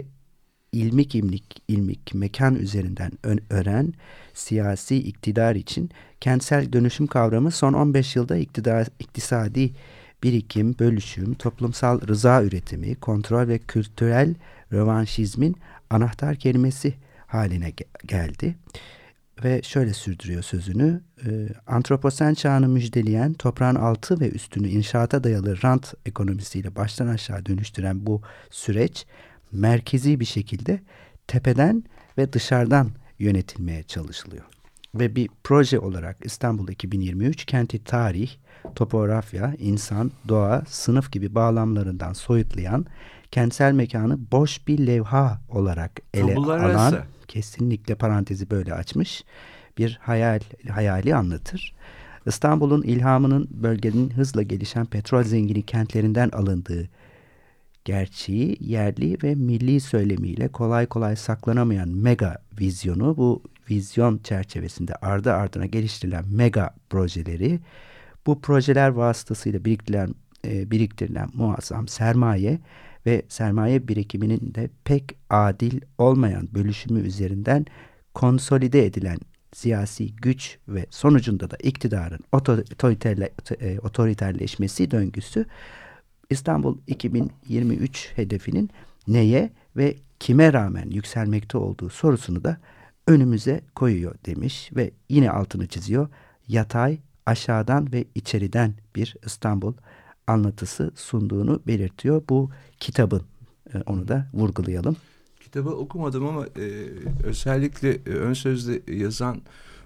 ilmik mekan üzerinden ören siyasi iktidar için kentsel dönüşüm kavramı son 15 yılda iktisadi birikim, bölüşüm, toplumsal rıza üretimi, kontrol ve kültürel rövanşizmin anahtar kelimesi haline geldi. Ve şöyle sürdürüyor sözünü. Antroposen çağını müjdeleyen, toprağın altı ve üstünü inşaata dayalı rant ekonomisiyle baştan aşağı dönüştüren bu süreç merkezi bir şekilde tepeden ve dışarıdan yönetilmeye çalışılıyor. Ve bir proje olarak İstanbul 2023 kenti tarih, topografya, insan, doğa, sınıf gibi bağlamlarından soyutlayan, kentsel mekanı boş bir levha olarak ele alan, kesinlikle parantezi böyle açmış, bir hayali anlatır. İstanbul'un ilhamının bölgenin hızla gelişen petrol zengini kentlerinden alındığı gerçeği yerli ve milli söylemiyle kolay kolay saklanamayan mega vizyonu, bu vizyon çerçevesinde ardı ardına geliştirilen mega projeleri, bu projeler vasıtasıyla biriktirilen muazzam sermaye ve sermaye birikiminin de pek adil olmayan bölüşümü üzerinden konsolide edilen siyasi güç ve sonucunda da iktidarın otoriterleşmesi döngüsü İstanbul 2023 hedefinin neye ve kime rağmen yükselmekte olduğu sorusunu da önümüze koyuyor demiş ve yine altını çiziyor. Yatay, aşağıdan ve içeriden bir İstanbul anlatısı sunduğunu belirtiyor. Bu kitabın, onu da vurgulayalım. Kitabı okumadım ama özellikle ön sözde yazan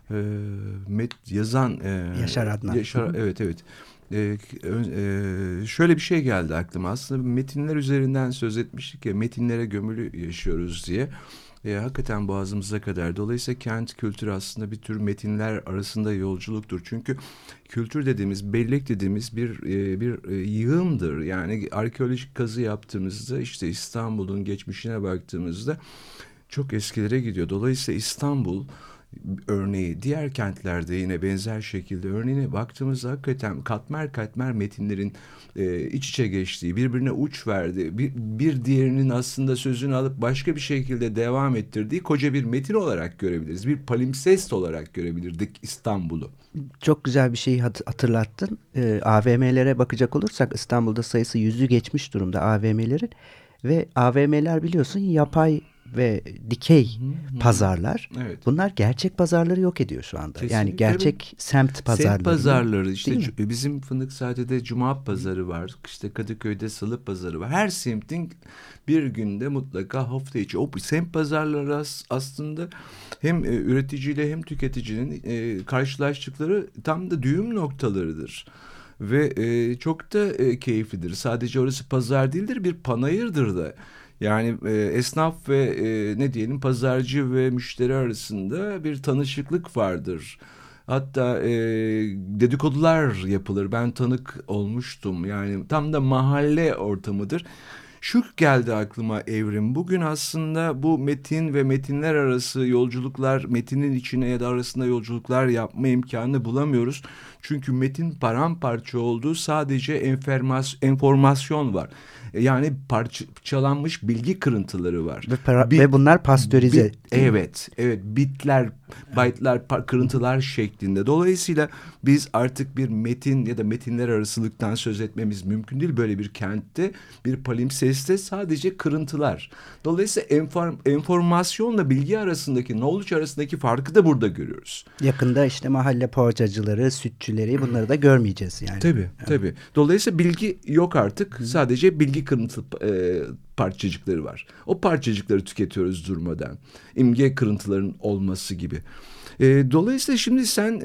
Yaşar Adnan. Evet. Şöyle bir şey geldi aklıma. Aslında metinler üzerinden söz etmiştik ya, metinlere gömülü yaşıyoruz diye. Hakikaten boğazımıza kadar. Dolayısıyla kent kültürü aslında bir tür metinler arasında yolculuktur. Çünkü kültür dediğimiz, bellek dediğimiz bir yığındır. Yani arkeolojik kazı yaptığımızda, işte İstanbul'un geçmişine baktığımızda çok eskilere gidiyor. Dolayısıyla İstanbul örneği. Diğer kentlerde yine benzer şekilde örneğine baktığımızda hakikaten katmer katmer metinlerin iç içe geçtiği, birbirine uç verdiği, bir diğerinin aslında sözünü alıp başka bir şekilde devam ettirdiği koca bir metin olarak görebiliriz. Bir palimpsest olarak görebilirdik İstanbul'u. Çok güzel bir şeyi hatırlattın. AVM'lere bakacak olursak İstanbul'da sayısı 100'ü geçmiş durumda AVM'lerin. Ve AVM'ler biliyorsun yapay ve dikey pazarlar. Evet. Bunlar gerçek pazarları yok ediyor şu anda. Kesinlikle. Yani gerçek semt pazarları. Semt pazarları işte bizim Fındıkzade'de Cuma pazarı var. İşte Kadıköy'de Salı pazarı var. Her semtin bir günde mutlaka hafta içi. O semt pazarları aslında hem üreticiyle hem tüketicinin karşılaştıkları tam da düğüm noktalarıdır. Ve çok da keyiflidir. Sadece orası pazar değildir, bir panayırdır da. Yani esnaf ve ne diyelim pazarcı ve müşteri arasında bir tanışıklık vardır. Hatta dedikodular yapılır. Ben tanık olmuştum. Yani tam da mahalle ortamıdır. Şu geldi aklıma Evrim. Bugün aslında bu metin ve metinler arası yolculuklar, metinin içine ya da arasında yolculuklar yapma imkanı bulamıyoruz. Çünkü metin paramparça olduğu, sadece enformasyon var. Yani parçalanmış bilgi kırıntıları var. Ve bunlar pastörize. Evet, bitler, byte'lar, kırıntılar şeklinde. Dolayısıyla biz artık bir metin ya da metinler arasılıktan söz etmemiz mümkün değil. Böyle bir kentte, bir palimpseste sadece kırıntılar. Dolayısıyla enformasyonla bilgi arasındaki, knowledge arasındaki farkı da burada görüyoruz. Yakında işte mahalle poğaçacıları, sütçüleri, bunları da görmeyeceğiz yani. Tabii. Dolayısıyla bilgi yok artık. Sadece bilgi kırıntı parçacıkları var. O parçacıkları tüketiyoruz durmadan. İmge kırıntıların olması gibi. Dolayısıyla şimdi sen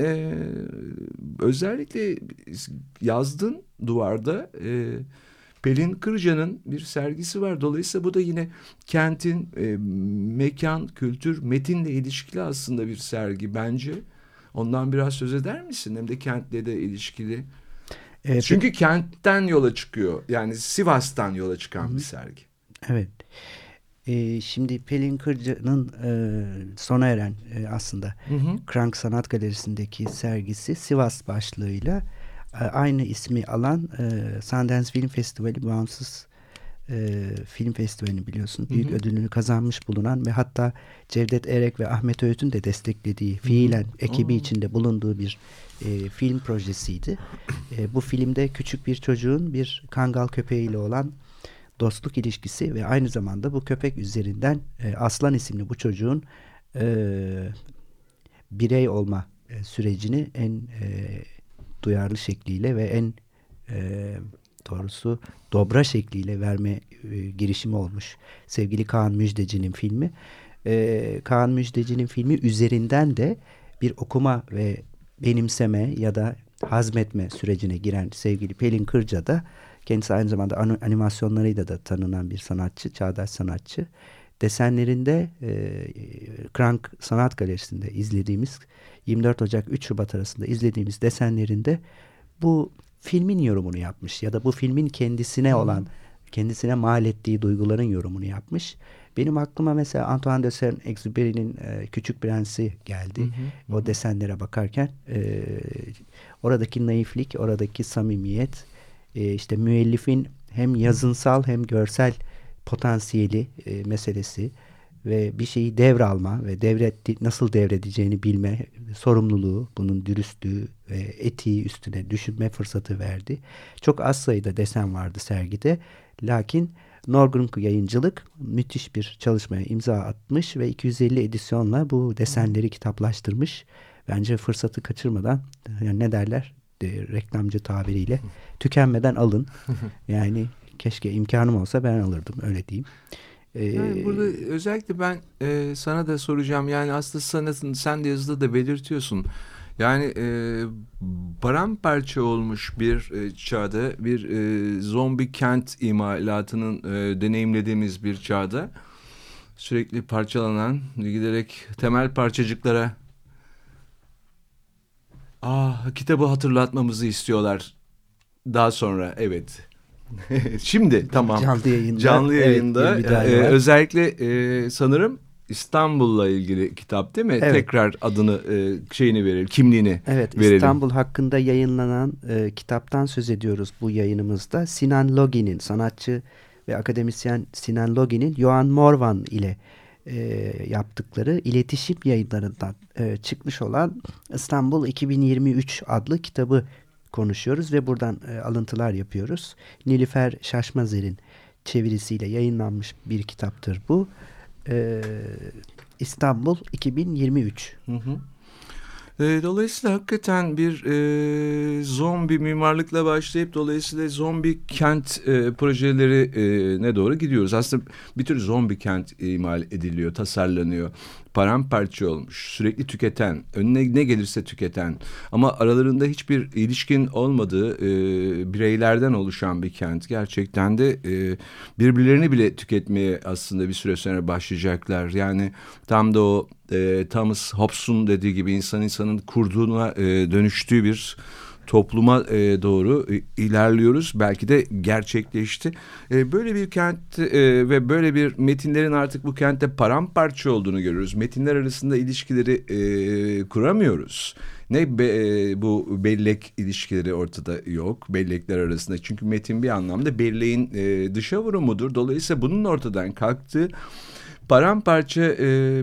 özellikle yazdın duvarda, Pelin Kırca'nın bir sergisi var. Dolayısıyla bu da yine kentin mekan, kültür, metinle ilişkili aslında bir sergi bence. Ondan biraz söz eder misin? Hem de kentle de ilişkili. Çünkü kentten yola çıkıyor. Yani Sivas'tan yola çıkan bir sergi. Evet. Şimdi Pelin Kırca'nın sona eren aslında Krank Sanat Galerisi'ndeki sergisi Sivas başlığıyla aynı ismi alan Sundance Film Festivali, bağımsız film festivalini biliyorsun. Büyük ödülünü kazanmış bulunan ve hatta Cevdet Erek ve Ahmet Öğüt'ün de desteklediği, fiilen ekibi içinde bulunduğu bir film projesiydi. Bu filmde küçük bir çocuğun bir kangal köpeğiyle olan dostluk ilişkisi ve aynı zamanda bu köpek üzerinden Aslan isimli bu çocuğun birey olma sürecini en duyarlı şekliyle ve en doğrusu dobra şekliyle verme girişimi olmuş. Sevgili Kaan Müjdeci'nin filmi. Kaan Müjdeci'nin filmi üzerinden de bir okuma ve benimseme ya da hazmetme sürecine giren sevgili Pelin Kırca da kendisi aynı zamanda animasyonlarıyla da tanınan bir sanatçı, çağdaş sanatçı. Desenlerinde Krank Sanat Galerisi'nde izlediğimiz 24 Ocak 3 Şubat arasında izlediğimiz desenlerinde bu filmin yorumunu yapmış ya da bu filmin kendisine olan, kendisine mal ettiği duyguların yorumunu yapmış. Benim aklıma mesela Antoine de Saint-Exupéry'nin Küçük Prensi geldi. O desenlere bakarken oradaki naiflik, oradaki samimiyet, işte müellifin hem yazınsal hem görsel potansiyeli meselesi ve bir şeyi devralma ve nasıl devredeceğini bilme sorumluluğu, bunun dürüstlüğü ve etiği üstüne düşünme fırsatı verdi. Çok az sayıda desen vardı sergide. Lakin Norgrunk Yayıncılık müthiş bir çalışmaya imza atmış ve 250 edisyonla bu desenleri kitaplaştırmış. Bence fırsatı kaçırmadan, yani ne derler reklamcı tabiriyle, tükenmeden alın. Yani keşke imkanım olsa ben alırdım, öyle diyeyim. Yani burada özellikle ben sana da soracağım. Yani aslında sanatın, sen de yazıda da belirtiyorsun. Yani paramparça olmuş bir çağda, bir zombi kent imalatının deneyimlediğimiz bir çağda sürekli parçalanan, giderek temel parçacıklara kitabı hatırlatmamızı istiyorlar. Daha sonra evet. Şimdi tamam. Canlı yayında özellikle sanırım İstanbul'la ilgili kitap değil mi? Evet. Tekrar adını şeyini verelim, kimliğini Evet, verelim. İstanbul hakkında yayınlanan kitaptan söz ediyoruz bu yayınımızda. Sinan Login'in, sanatçı ve akademisyen Sinan Login'in Johan Morvan ile yaptıkları iletişim yayınlarından çıkmış olan İstanbul 2023 adlı kitabı konuşuyoruz ve buradan alıntılar yapıyoruz. Nilüfer Şaşmazer'in çevirisiyle yayınlanmış bir kitaptır bu. İstanbul 2023. Hı hı. Dolayısıyla hakikaten bir zombi mimarlıkla başlayıp dolayısıyla zombi kent projeleri ne doğru gidiyoruz. Aslında bir tür zombi kent imal ediliyor, tasarlanıyor. Paramparça olmuş, sürekli tüketen, önüne ne gelirse tüketen ama aralarında hiçbir ilişkin olmadığı bireylerden oluşan bir kent. Gerçekten de birbirlerini bile tüketmeye aslında bir süre sonra başlayacaklar. Yani tam da o Thomas Hobbes'un dediği gibi insanın kurduğuna dönüştüğü bir topluma doğru ilerliyoruz. Belki de gerçekleşti. Böyle bir kent ve böyle bir metinlerin artık bu kentte paramparça olduğunu görüyoruz. Metinler arasında ilişkileri kuramıyoruz. Bu bellek ilişkileri ortada yok. Bellekler arasında. Çünkü metin bir anlamda belleğin dışa vurumudur. Dolayısıyla bunun ortadan kalktığı paramparça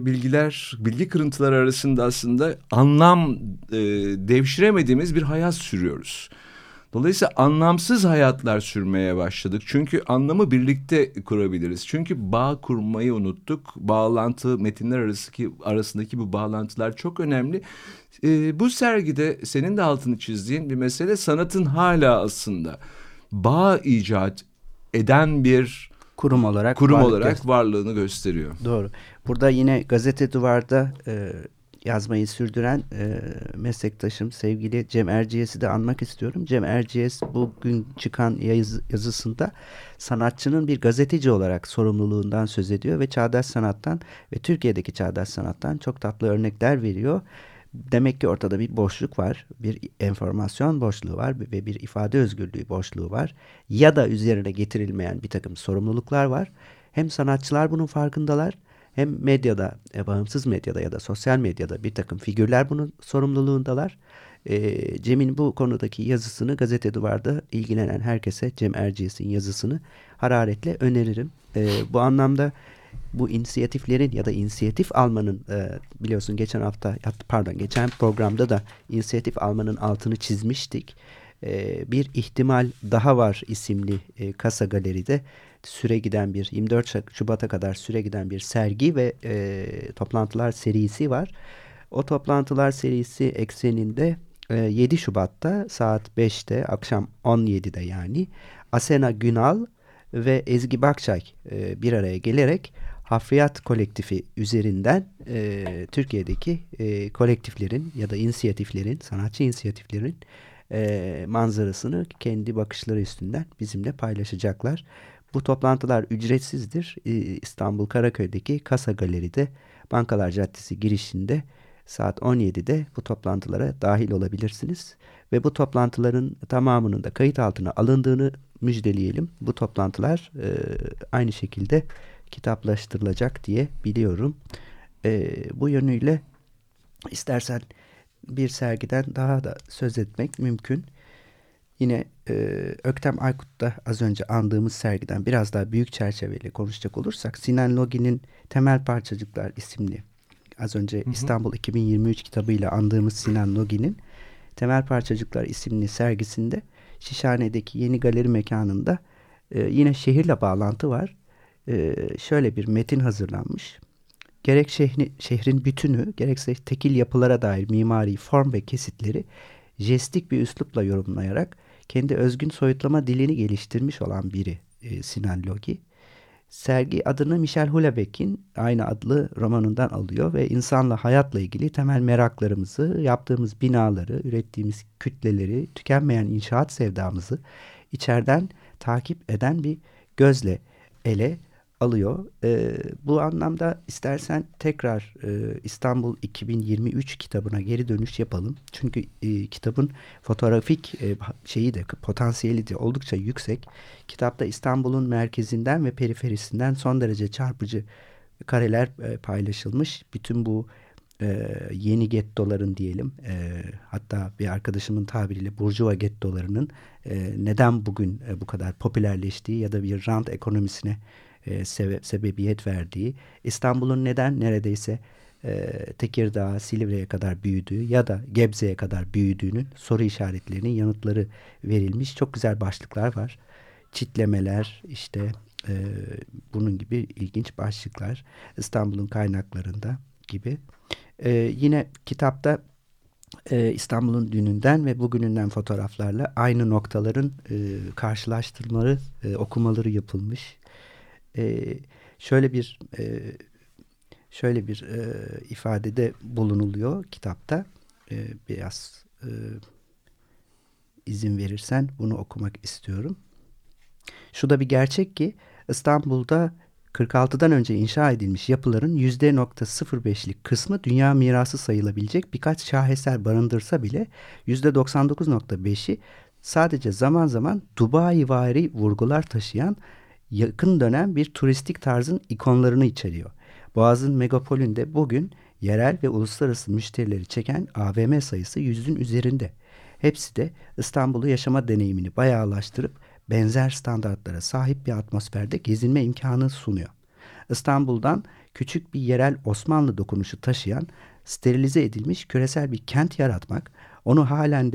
bilgi kırıntıları arasında aslında anlam devşiremediğimiz bir hayat sürüyoruz. Dolayısıyla anlamsız hayatlar sürmeye başladık. Çünkü anlamı birlikte kurabiliriz. Çünkü bağ kurmayı unuttuk. Bağlantı, metinler arasındaki bu bağlantılar çok önemli. Bu sergide senin de altını çizdiğin bir mesele, sanatın hala aslında bağ icat eden bir kurum olarak varlığını gösteriyor. Doğru. Burada yine Gazete Duvar'da yazmayı sürdüren meslektaşım sevgili Cem Erciyes'i de anmak istiyorum. Cem Erciyes bugün çıkan yazısında sanatçının bir gazeteci olarak sorumluluğundan söz ediyor ve çağdaş sanattan ve Türkiye'deki çağdaş sanattan çok tatlı örnekler veriyor. Demek ki ortada bir boşluk var, bir enformasyon boşluğu var ve bir ifade özgürlüğü boşluğu var. Ya da üzerine getirilmeyen bir takım sorumluluklar var. Hem sanatçılar bunun farkındalar, hem medyada, bağımsız medyada ya da sosyal medyada bir takım figürler bunun sorumluluğundalar. Cem'in bu konudaki yazısını Gazete Duvar'da ilgilenen herkese Cem Erciyes'in yazısını hararetle öneririm. Bu anlamda bu inisiyatiflerin ya da inisiyatif almanın biliyorsun geçen programda da inisiyatif almanın altını çizmiştik. Bir ihtimal daha var isimli Kasa Galeri'de süre giden bir 24 Şubat'a kadar süre giden bir sergi ve toplantılar serisi var. O toplantılar serisi ekseninde 7 Şubat'ta saat 5'te akşam 17'de yani Asena Günal ve Ezgi Bakçay bir araya gelerek Hafriyat Kolektifi üzerinden Türkiye'deki kolektiflerin ya da inisiyatiflerin, sanatçı inisiyatiflerin manzarasını kendi bakışları üstünden bizimle paylaşacaklar. Bu toplantılar ücretsizdir. İstanbul Karaköy'deki Kasa Galeri'de Bankalar Caddesi girişinde saat 17'de bu toplantılara dahil olabilirsiniz. Ve bu toplantıların tamamının da kayıt altına alındığını müjdeleyelim. Bu toplantılar aynı şekilde kitaplaştırılacak diye biliyorum. Bu yönüyle istersen bir sergiden daha da söz etmek mümkün. Yine Öktem Aykut'ta az önce andığımız sergiden biraz daha büyük çerçeveyle konuşacak olursak Sinan Login'in Temel Parçacıklar isimli az önce İstanbul 2023 kitabıyla andığımız Sinan Login'in Temel Parçacıklar isimli sergisinde Şişhane'deki yeni galeri mekanında yine şehirle bağlantı var. Şöyle bir metin hazırlanmış. Gerek şehrin bütünü, gerekse tekil yapılara dair mimari form ve kesitleri jestik bir üslupla yorumlayarak kendi özgün soyutlama dilini geliştirmiş olan biri Sinan Logi. Sergi adını Michel Houellebecq'in aynı adlı romanından alıyor ve insanla, hayatla ilgili temel meraklarımızı, yaptığımız binaları, ürettiğimiz kütleleri, tükenmeyen inşaat sevdamızı içeriden takip eden bir gözle ele alıyor. Bu anlamda istersen tekrar İstanbul 2023 kitabına geri dönüş yapalım. Çünkü kitabın fotoğrafik potansiyeli de oldukça yüksek. Kitapta İstanbul'un merkezinden ve periferisinden son derece çarpıcı kareler paylaşılmış. Bütün bu yeni gettoların diyelim, hatta bir arkadaşımın tabiriyle burjuva gettolarının neden bugün bu kadar popülerleştiği ya da bir rant ekonomisine sebebiyet verdiği, İstanbul'un neden neredeyse Tekirdağ, Silivri'ye kadar büyüdüğü ya da Gebze'ye kadar büyüdüğünün soru işaretlerinin yanıtları verilmiş. Çok güzel başlıklar var. Çitlemeler, işte bunun gibi ilginç başlıklar İstanbul'un kaynaklarında gibi. Yine kitapta İstanbul'un dününden ve bugününden fotoğraflarla aynı noktaların karşılaştırmaları, okumaları yapılmış. Şöyle bir ifadede bulunuluyor kitapta. Biraz izin verirsen bunu okumak istiyorum. Şu da bir gerçek ki İstanbul'da 46'dan önce inşa edilmiş yapıların %0.05'lik kısmı dünya mirası sayılabilecek birkaç şaheser barındırsa bile %99.5'i sadece zaman zaman Dubai-vari vurgular taşıyan yakın dönem bir turistik tarzın ikonlarını içeriyor. Boğaz'ın megapolünde bugün yerel ve uluslararası müşterileri çeken AVM sayısı 100'ün üzerinde. Hepsi de İstanbul'u yaşama deneyimini bayağılaştırıp benzer standartlara sahip bir atmosferde gezinme imkanı sunuyor. İstanbul'dan küçük bir yerel Osmanlı dokunuşu taşıyan, sterilize edilmiş küresel bir kent yaratmak, onu halen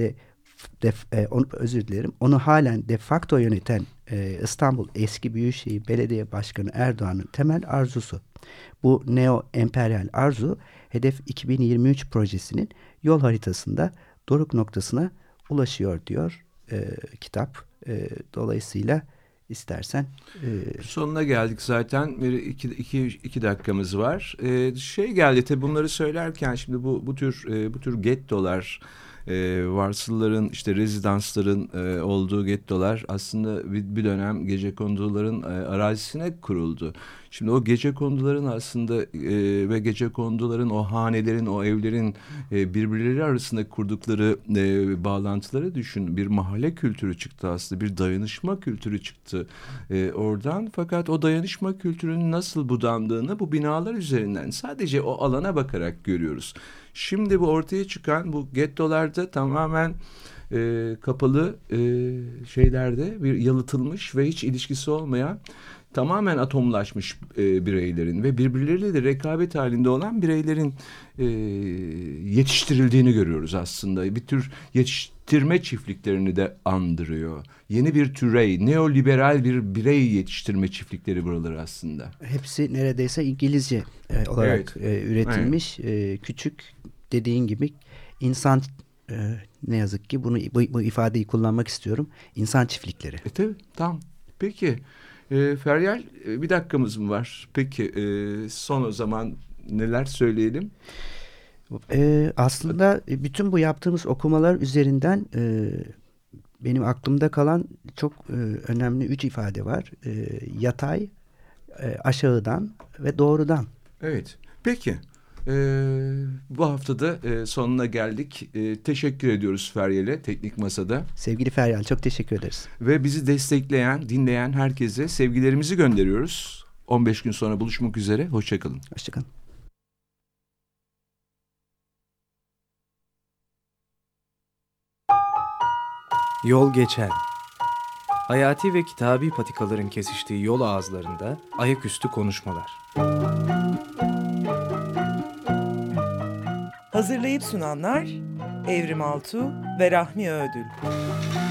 de facto yöneten İstanbul Eski Büyükşehir Belediye Başkanı Erdoğan'ın temel arzusu. Bu neo-emperyal arzu, Hedef 2023 projesinin yol haritasında doruk noktasına ulaşıyor diyor kitap. Dolayısıyla istersen sonuna geldik zaten. İki dakikamız var. Geldi tabii bunları söylerken şimdi bu tür gettolar, varsılların, işte rezidansların olduğu gettolar aslında bir dönem gecekonduların arazisine kuruldu. Şimdi o gecekonduların aslında ve gecekonduların o hanelerin, o evlerin birbirleri arasında kurdukları bağlantıları düşün. Bir mahalle kültürü çıktı aslında, bir dayanışma kültürü çıktı oradan. Fakat o dayanışma kültürünün nasıl budandığını bu binalar üzerinden sadece o alana bakarak görüyoruz. Şimdi bu ortaya çıkan bu gettolarda tamamen kapalı şeylerde bir yalıtılmış ve hiç ilişkisi olmayan, tamamen atomlaşmış bireylerin ve birbirleriyle de rekabet halinde olan bireylerin yetiştirildiğini görüyoruz aslında. Bir tür yetiştirme çiftliklerini de andırıyor. Yeni bir türey, neoliberal bir birey yetiştirme çiftlikleri buraları aslında. Hepsi neredeyse İngilizce olarak üretilmiş. Evet. Küçük, dediğin gibi insan, ne yazık ki bu ifadeyi kullanmak istiyorum. İnsan çiftlikleri. Tabii, tamam. Peki. Feryal, bir dakikamız mı var? Peki son o zaman neler söyleyelim? Aslında bütün bu yaptığımız okumalar üzerinden benim aklımda kalan çok önemli 3 ifade var. Yatay, aşağıdan ve doğrudan. Evet. Peki. Bu haftada sonuna geldik. Teşekkür ediyoruz Feryal'e Teknik Masa'da. Sevgili Feryal, çok teşekkür ederiz. Ve bizi destekleyen, dinleyen herkese sevgilerimizi gönderiyoruz. 15 gün sonra buluşmak üzere. Hoşçakalın. Hoşçakalın. Yol geçen. Hayati ve kitabi patikaların kesiştiği yol ağızlarında ayaküstü konuşmalar. Hazırlayıp sunanlar Evrim Altuğ ve Rahmi Ödül.